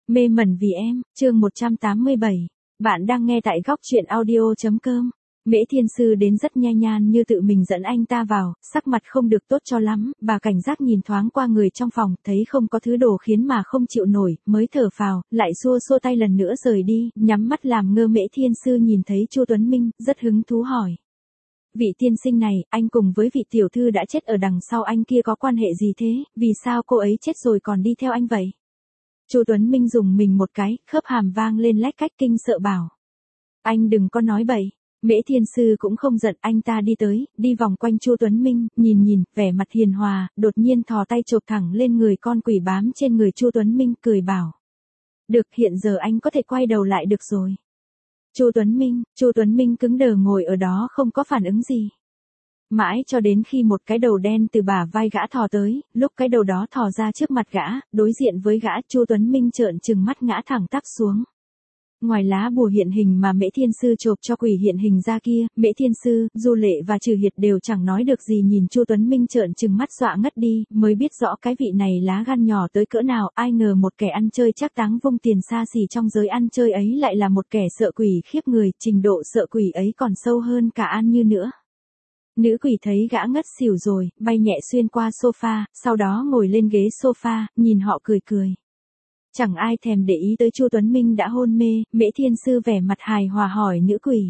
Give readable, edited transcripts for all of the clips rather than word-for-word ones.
Mê mẩn vì em, chương 187. Bạn đang nghe tại góc truyện audio.com. Mễ Thiên Sư đến rất nha nhan như tự mình dẫn anh ta vào, sắc mặt không được tốt cho lắm, bà cảnh giác nhìn thoáng qua người trong phòng, thấy không có thứ đồ khiến mà không chịu nổi, mới thở phào, lại xua xua tay lần nữa rời đi, nhắm mắt làm ngơ. Mễ Thiên Sư nhìn thấy Chu Tuấn Minh, rất hứng thú hỏi. Vị tiên sinh này, anh cùng với vị tiểu thư đã chết ở đằng sau anh kia có quan hệ gì thế, vì sao cô ấy chết rồi còn đi theo anh vậy? Chu Tuấn Minh dùng mình một cái, khớp hàm vang lên lách cách kinh sợ bảo. Anh đừng có nói bậy. Mễ Thiên Sư cũng không giận, anh ta đi tới, đi vòng quanh Chu Tuấn Minh, nhìn, vẻ mặt hiền hòa, đột nhiên thò tay chộp thẳng lên người con quỷ bám trên người Chu Tuấn Minh, cười bảo. Được, hiện giờ anh có thể quay đầu lại được rồi. Chu Tuấn Minh cứng đờ ngồi ở đó không có phản ứng gì. Mãi cho đến khi một cái đầu đen từ bả vai gã thò tới, lúc cái đầu đó thò ra trước mặt gã, đối diện với gã, Chu Tuấn Minh trợn trừng mắt ngã thẳng tắp xuống. Ngoài lá bùa hiện hình mà Mễ Thiên Sư chộp cho quỷ hiện hình ra kia, Mễ Thiên Sư, Du Lệ và Trừ Hiệt đều chẳng nói được gì, nhìn Chu Tuấn Minh trợn trừng mắt dọa ngất đi, mới biết rõ cái vị này lá gan nhỏ tới cỡ nào, ai ngờ một kẻ ăn chơi trác táng vung tiền xa xỉ trong giới ăn chơi ấy lại là một kẻ sợ quỷ khiếp người, trình độ sợ quỷ ấy còn sâu hơn cả An Như nữa. Nữ quỷ thấy gã ngất xỉu rồi, bay nhẹ xuyên qua sofa, sau đó ngồi lên ghế sofa, nhìn họ cười. Chẳng ai thèm để ý tới Chu Tuấn Minh đã hôn mê. Mễ Thiên Sư vẻ mặt hài hòa hỏi nữ quỷ.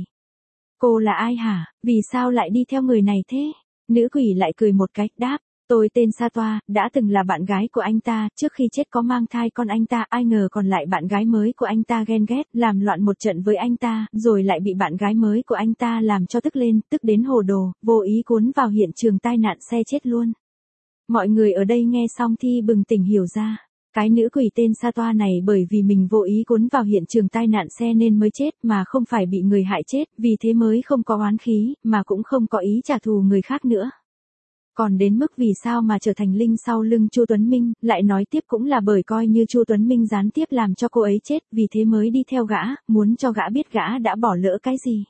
Cô là ai hả, vì sao lại đi theo người này thế? Nữ quỷ lại cười một cái, đáp. Tôi tên Sa Toa, đã từng là bạn gái của anh ta, trước khi chết có mang thai con anh ta, ai ngờ còn lại bạn gái mới của anh ta ghen ghét, làm loạn một trận với anh ta, rồi lại bị bạn gái mới của anh ta làm cho tức lên, tức đến hồ đồ, vô ý cuốn vào hiện trường tai nạn xe chết luôn. Mọi người ở đây nghe xong thì bừng tỉnh hiểu ra. Cái nữ quỷ tên Sa Toa này bởi vì mình vô ý cuốn vào hiện trường tai nạn xe nên mới chết, mà không phải bị người hại chết, vì thế mới không có oán khí, mà cũng không có ý trả thù người khác nữa. Còn đến mức vì sao mà trở thành linh sau lưng Chu Tuấn Minh, lại nói tiếp cũng là bởi coi như Chu Tuấn Minh gián tiếp làm cho cô ấy chết, vì thế mới đi theo gã, muốn cho gã biết gã đã bỏ lỡ cái gì.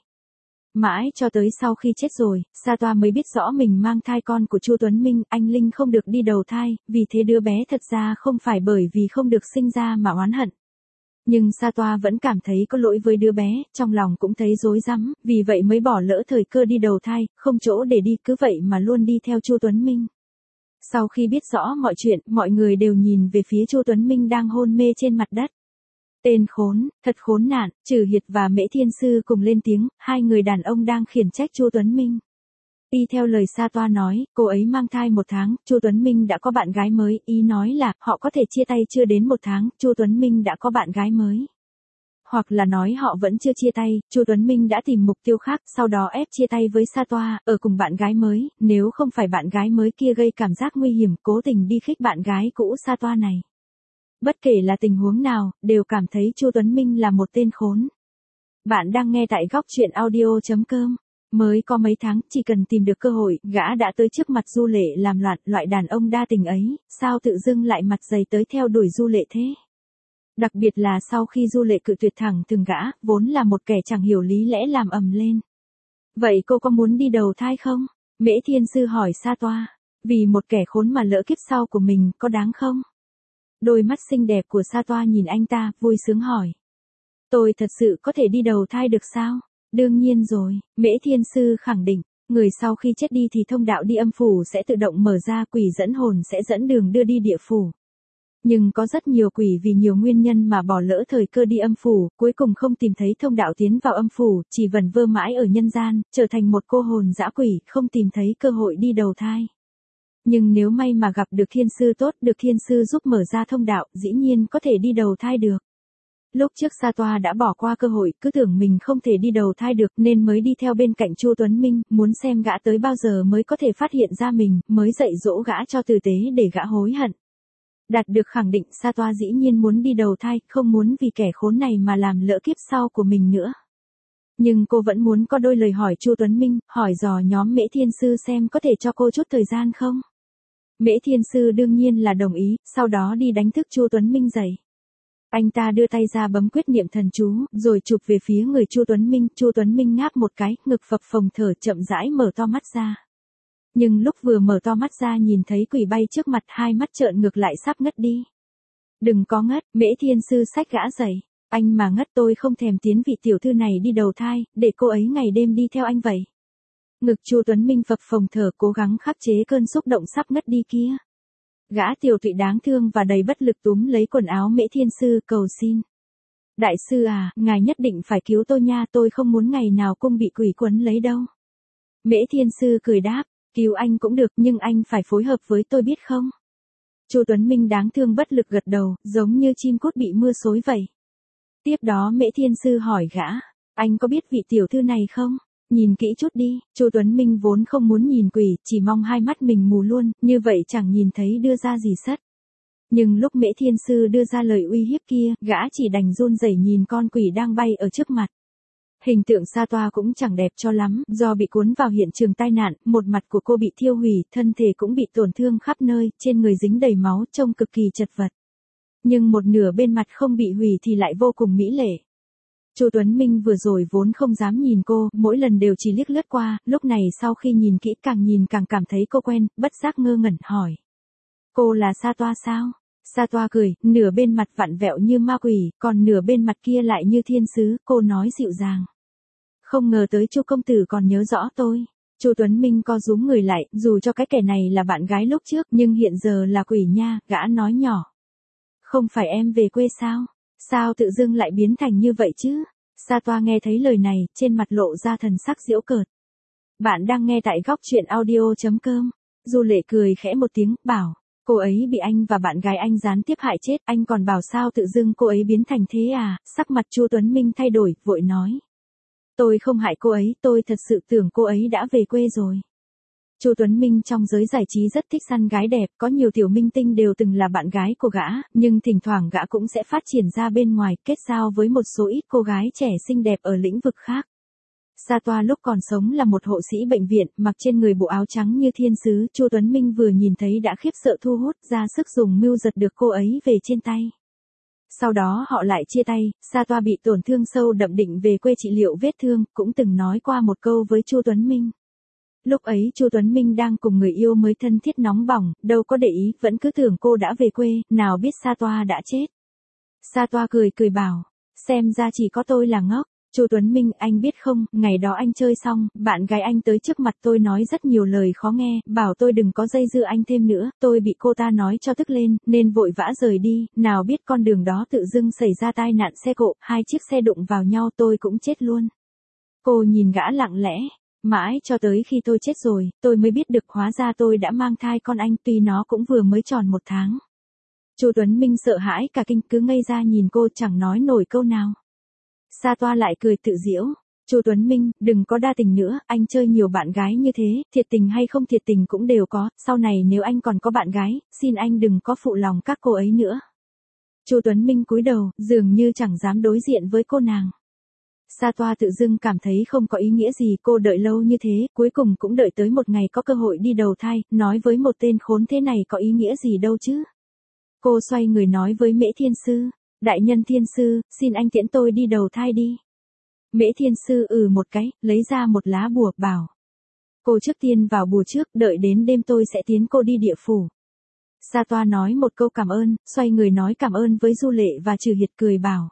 Mãi cho tới sau khi chết rồi, Sa Toa mới biết rõ mình mang thai con của Chu Tuấn Minh, anh linh không được đi đầu thai, vì thế đứa bé thật ra không phải bởi vì không được sinh ra mà oán hận. Nhưng Sa Toa vẫn cảm thấy có lỗi với đứa bé, trong lòng cũng thấy rối rắm, vì vậy mới bỏ lỡ thời cơ đi đầu thai, không chỗ để đi, cứ vậy mà luôn đi theo Chu Tuấn Minh. Sau khi biết rõ mọi chuyện, mọi người đều nhìn về phía Chu Tuấn Minh đang hôn mê trên mặt đất. Tên khốn, thật khốn nạn. Trừ Hiệt và Mễ Thiên Sư cùng lên tiếng, hai người đàn ông đang khiển trách Chu Tuấn Minh. Y theo lời Sa Toa nói, cô ấy mang thai 1 tháng, Chu Tuấn Minh đã có bạn gái mới, ý nói là, họ có thể chia tay chưa đến 1 tháng, Chu Tuấn Minh đã có bạn gái mới. Hoặc là nói họ vẫn chưa chia tay, Chu Tuấn Minh đã tìm mục tiêu khác, sau đó ép chia tay với Sa Toa, ở cùng bạn gái mới, nếu không phải bạn gái mới kia gây cảm giác nguy hiểm, cố tình đi khích bạn gái cũ Sa Toa này. Bất kể là tình huống nào, đều cảm thấy Chu Tuấn Minh là một tên khốn. Bạn đang nghe tại góc truyện audio.com. Mới có mấy tháng, chỉ cần tìm được cơ hội, gã đã tới trước mặt Du Lệ làm loạn, loại đàn ông đa tình ấy, sao tự dưng lại mặt dày tới theo đuổi Du Lệ thế? Đặc biệt là sau khi Du Lệ cự tuyệt thẳng thừng gã, vốn là một kẻ chẳng hiểu lý lẽ làm ầm lên. Vậy cô có muốn đi đầu thai không? Mễ Thiên Sư hỏi Sa Toa. Vì một kẻ khốn mà lỡ kiếp sau của mình, có đáng không? Đôi mắt xinh đẹp của Sa Toa nhìn anh ta, vui sướng hỏi. Tôi thật sự có thể đi đầu thai được sao? Đương nhiên rồi, Mễ Thiên Sư khẳng định, người sau khi chết đi thì thông đạo đi âm phủ sẽ tự động mở ra, quỷ dẫn hồn sẽ dẫn đường đưa đi địa phủ. Nhưng có rất nhiều quỷ vì nhiều nguyên nhân mà bỏ lỡ thời cơ đi âm phủ, cuối cùng không tìm thấy thông đạo tiến vào âm phủ, chỉ vẩn vơ mãi ở nhân gian, trở thành một cô hồn dã quỷ, không tìm thấy cơ hội đi đầu thai. Nhưng nếu may mà gặp được Thiên Sư tốt, được Thiên Sư giúp mở ra thông đạo, dĩ nhiên có thể đi đầu thai được. Lúc trước Sa Toa đã bỏ qua cơ hội, cứ tưởng mình không thể đi đầu thai được nên mới đi theo bên cạnh Chu Tuấn Minh, muốn xem gã tới bao giờ mới có thể phát hiện ra mình, mới dạy dỗ gã cho tử tế để gã hối hận. Đạt được khẳng định, Sa Toa dĩ nhiên muốn đi đầu thai, không muốn vì kẻ khốn này mà làm lỡ kiếp sau của mình nữa. Nhưng cô vẫn muốn có đôi lời hỏi Chu Tuấn Minh, hỏi dò nhóm Mễ Thiên Sư xem có thể cho cô chút thời gian không? Mễ Thiên Sư đương nhiên là đồng ý, sau đó đi đánh thức Chu Tuấn Minh dậy. Anh ta đưa tay ra bấm quyết niệm thần chú, rồi chụp về phía người Chu Tuấn Minh. Chu Tuấn Minh ngáp một cái, ngực phập phồng thở, chậm rãi mở to mắt ra. Nhưng lúc vừa mở to mắt ra nhìn thấy quỷ bay trước mặt, hai mắt trợn ngược lại sắp ngất đi. Đừng có ngất, Mễ Thiên Sư xách gã dậy. Anh mà ngất tôi không thèm tiến vị tiểu thư này đi đầu thai, để cô ấy ngày đêm đi theo anh vậy. Ngực Chu Tuấn Minh phập phồng thở cố gắng khắc chế cơn xúc động sắp ngất đi kia. Gã tiểu tụy đáng thương và đầy bất lực túm lấy quần áo Mễ Thiên Sư cầu xin. Đại sư à, ngài nhất định phải cứu tôi nha, tôi không muốn ngày nào cũng bị quỷ quấn lấy đâu. Mễ Thiên Sư cười đáp, cứu anh cũng được nhưng anh phải phối hợp với tôi biết không? Chu Tuấn Minh đáng thương bất lực gật đầu, giống như chim cút bị mưa xối vậy. Tiếp đó Mễ Thiên Sư hỏi gã, anh có biết vị tiểu thư này không? Nhìn kỹ chút đi, Chu Tuấn Minh vốn không muốn nhìn quỷ, chỉ mong hai mắt mình mù luôn, như vậy chẳng nhìn thấy đưa ra gì sất. Nhưng lúc Mễ Thiên Sư đưa ra lời uy hiếp kia, gã chỉ đành run rẩy nhìn con quỷ đang bay ở trước mặt. Hình tượng Sa Toa cũng chẳng đẹp cho lắm, do bị cuốn vào hiện trường tai nạn, một mặt của cô bị thiêu hủy, thân thể cũng bị tổn thương khắp nơi, trên người dính đầy máu, trông cực kỳ chật vật. Nhưng một nửa bên mặt không bị hủy thì lại vô cùng mỹ lệ. Chu Tuấn Minh vừa rồi vốn không dám nhìn cô, mỗi lần đều chỉ liếc lướt qua, lúc này sau khi nhìn kỹ càng nhìn càng cảm thấy cô quen, bất giác ngơ ngẩn hỏi. Cô là Sa Toa sao? Sa Toa cười, nửa bên mặt vặn vẹo như ma quỷ, còn nửa bên mặt kia lại như thiên sứ, cô nói dịu dàng. Không ngờ tới Chu công tử còn nhớ rõ tôi. Chu Tuấn Minh co rúm người lại, dù cho cái kẻ này là bạn gái lúc trước nhưng hiện giờ là quỷ nha, gã nói nhỏ. Không phải em về quê sao? Sao tự dưng lại biến thành như vậy chứ? Sa Toa nghe thấy lời này, trên mặt lộ ra thần sắc giễu cợt. Bạn đang nghe tại góc truyện audio.com. Du Lệ cười khẽ một tiếng, bảo, cô ấy bị anh và bạn gái anh gián tiếp hại chết, anh còn bảo sao tự dưng cô ấy biến thành thế à? Sắc mặt Chu Tuấn Minh thay đổi, vội nói. Tôi không hại cô ấy, tôi thật sự tưởng cô ấy đã về quê rồi. Chu Tuấn Minh trong giới giải trí rất thích săn gái đẹp, có nhiều tiểu minh tinh đều từng là bạn gái của gã, nhưng thỉnh thoảng gã cũng sẽ phát triển ra bên ngoài, kết giao với một số ít cô gái trẻ xinh đẹp ở lĩnh vực khác. Sa Toa lúc còn sống là một hộ sĩ bệnh viện, mặc trên người bộ áo trắng như thiên sứ, Chu Tuấn Minh vừa nhìn thấy đã khiếp sợ thu hút, ra sức dùng mưu giật được cô ấy về trên tay. Sau đó họ lại chia tay, Sa Toa bị tổn thương sâu đậm định về quê trị liệu vết thương, cũng từng nói qua một câu với Chu Tuấn Minh. Lúc ấy Chu Tuấn Minh đang cùng người yêu mới thân thiết nóng bỏng, đâu có để ý, vẫn cứ tưởng cô đã về quê, nào biết Sa Toa đã chết. Sa Toa cười cười bảo, xem ra chỉ có tôi là ngốc. Chu Tuấn Minh, anh biết không, ngày đó anh chơi xong, bạn gái anh tới trước mặt tôi nói rất nhiều lời khó nghe, bảo tôi đừng có dây dưa anh thêm nữa, tôi bị cô ta nói cho tức lên, nên vội vã rời đi, nào biết con đường đó tự dưng xảy ra tai nạn xe cộ, hai chiếc xe đụng vào nhau tôi cũng chết luôn. Cô nhìn gã lặng lẽ, mãi cho tới khi tôi chết rồi, tôi mới biết được hóa ra tôi đã mang thai con anh tuy nó cũng vừa mới tròn 1 tháng. Chu Tuấn Minh sợ hãi cả kinh cứ ngây ra nhìn cô chẳng nói nổi câu nào. Sa Toa lại cười tự giễu. Chu Tuấn Minh, đừng có đa tình nữa, anh chơi nhiều bạn gái như thế, thiệt tình hay không thiệt tình cũng đều có, sau này nếu anh còn có bạn gái, xin anh đừng có phụ lòng các cô ấy nữa. Chu Tuấn Minh cúi đầu, dường như chẳng dám đối diện với cô nàng. Sa Toa tự dưng cảm thấy không có ý nghĩa gì, cô đợi lâu như thế, cuối cùng cũng đợi tới một ngày có cơ hội đi đầu thai, nói với một tên khốn thế này có ý nghĩa gì đâu chứ. Cô xoay người nói với Mễ Thiên Sư. Đại nhân Thiên Sư, xin anh tiễn tôi đi đầu thai đi. Mễ Thiên Sư một cái, lấy ra một lá bùa, bảo. Cô trước tiên vào bùa trước, đợi đến đêm tôi sẽ tiến cô đi địa phủ. Sa Toa nói một câu cảm ơn, xoay người nói cảm ơn với Du Lệ và Trừ Hiệt cười bảo.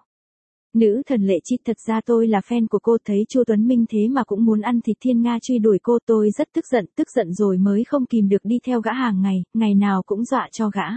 Nữ thần Lệ Chi, thật ra tôi là fan của cô, thấy Chu Tuấn Minh thế mà cũng muốn ăn thịt thiên nga truy đuổi cô, tôi rất tức giận rồi mới không kìm được đi theo gã hàng ngày, ngày nào cũng dọa cho gã.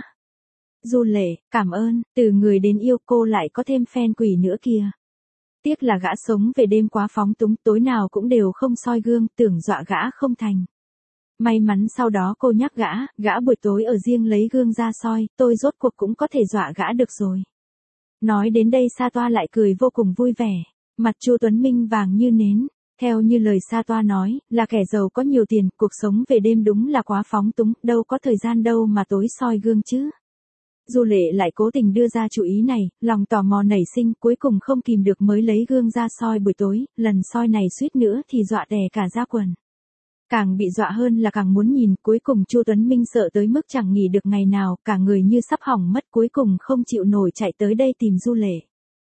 Du Lệ, cảm ơn, từ người đến yêu cô lại có thêm fan quỷ nữa kìa. Tiếc là gã sống về đêm quá phóng túng, tối nào cũng đều không soi gương, tưởng dọa gã không thành. May mắn sau đó cô nhắc gã buổi tối ở riêng lấy gương ra soi, tôi rốt cuộc cũng có thể dọa gã được rồi. Nói đến đây Sa Toa lại cười vô cùng vui vẻ, mặt Chu Tuấn Minh vàng như nến. Theo như lời Sa Toa nói, là kẻ giàu có nhiều tiền, cuộc sống về đêm đúng là quá phóng túng, đâu có thời gian đâu mà tối soi gương chứ. Du Lệ lại cố tình đưa ra chủ ý này, lòng tò mò nảy sinh, cuối cùng không kìm được mới lấy gương ra soi buổi tối, lần soi này suýt nữa thì dọa đè cả da quần. Càng bị dọa hơn là càng muốn nhìn, cuối cùng Chu Tuấn Minh sợ tới mức chẳng nghỉ được ngày nào, cả người như sắp hỏng mất, cuối cùng không chịu nổi chạy tới đây tìm Du Lệ.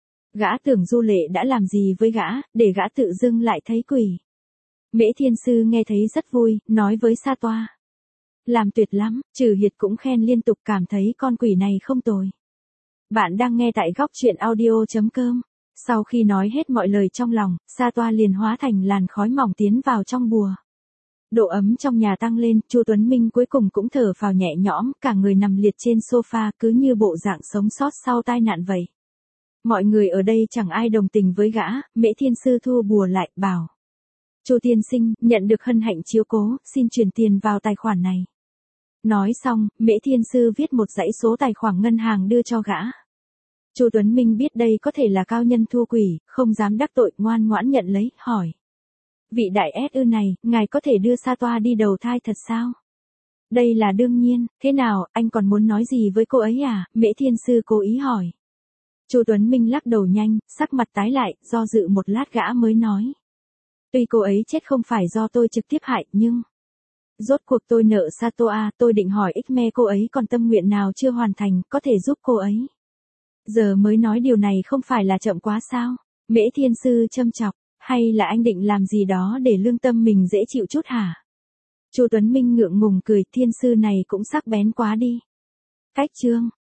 Gã tưởng Du Lệ đã làm gì với gã, để gã tự dưng lại thấy quỷ. Mễ Thiên Sư nghe thấy rất vui, nói với Sa Toa. Làm tuyệt lắm, Trừ Hiệt cũng khen liên tục, cảm thấy con quỷ này không tồi. Bạn đang nghe tại góc chuyện audio.com. Sau khi nói hết mọi lời trong lòng, sa toa liền hóa thành làn khói mỏng tiến vào trong bùa. Độ ấm trong nhà tăng lên, Chu Tuấn Minh cuối cùng cũng thở phào nhẹ nhõm, cả người nằm liệt trên sofa cứ như bộ dạng sống sót sau tai nạn vậy. Mọi người ở đây chẳng ai đồng tình với gã, Mễ Thiên Sư thu bùa lại, bảo. Chu tiên sinh, nhận được hân hạnh chiếu cố, xin chuyển tiền vào tài khoản này. Nói xong, Mễ Thiên Sư viết một dãy số tài khoản ngân hàng đưa cho gã. Chu Tuấn Minh biết đây có thể là cao nhân thu quỷ, không dám đắc tội, ngoan ngoãn nhận lấy, hỏi. Vị đại S ư này, ngài có thể đưa sa toa đi đầu thai thật sao? Đây là đương nhiên, thế nào, anh còn muốn nói gì với cô ấy à? Mễ Thiên Sư cố ý hỏi. Chu Tuấn Minh lắc đầu nhanh, sắc mặt tái lại, do dự một lát gã mới nói. Tuy cô ấy chết không phải do tôi trực tiếp hại, nhưng... Rốt cuộc tôi nợ sa toa, tôi định hỏi X-me cô ấy còn tâm nguyện nào chưa hoàn thành, có thể giúp cô ấy. Giờ mới nói điều này không phải là chậm quá sao? Mễ Thiên Sư châm chọc, hay là anh định làm gì đó để lương tâm mình dễ chịu chút hả? Chu Tuấn Minh ngượng ngùng cười, Thiên Sư này cũng sắc bén quá đi. Cách chương.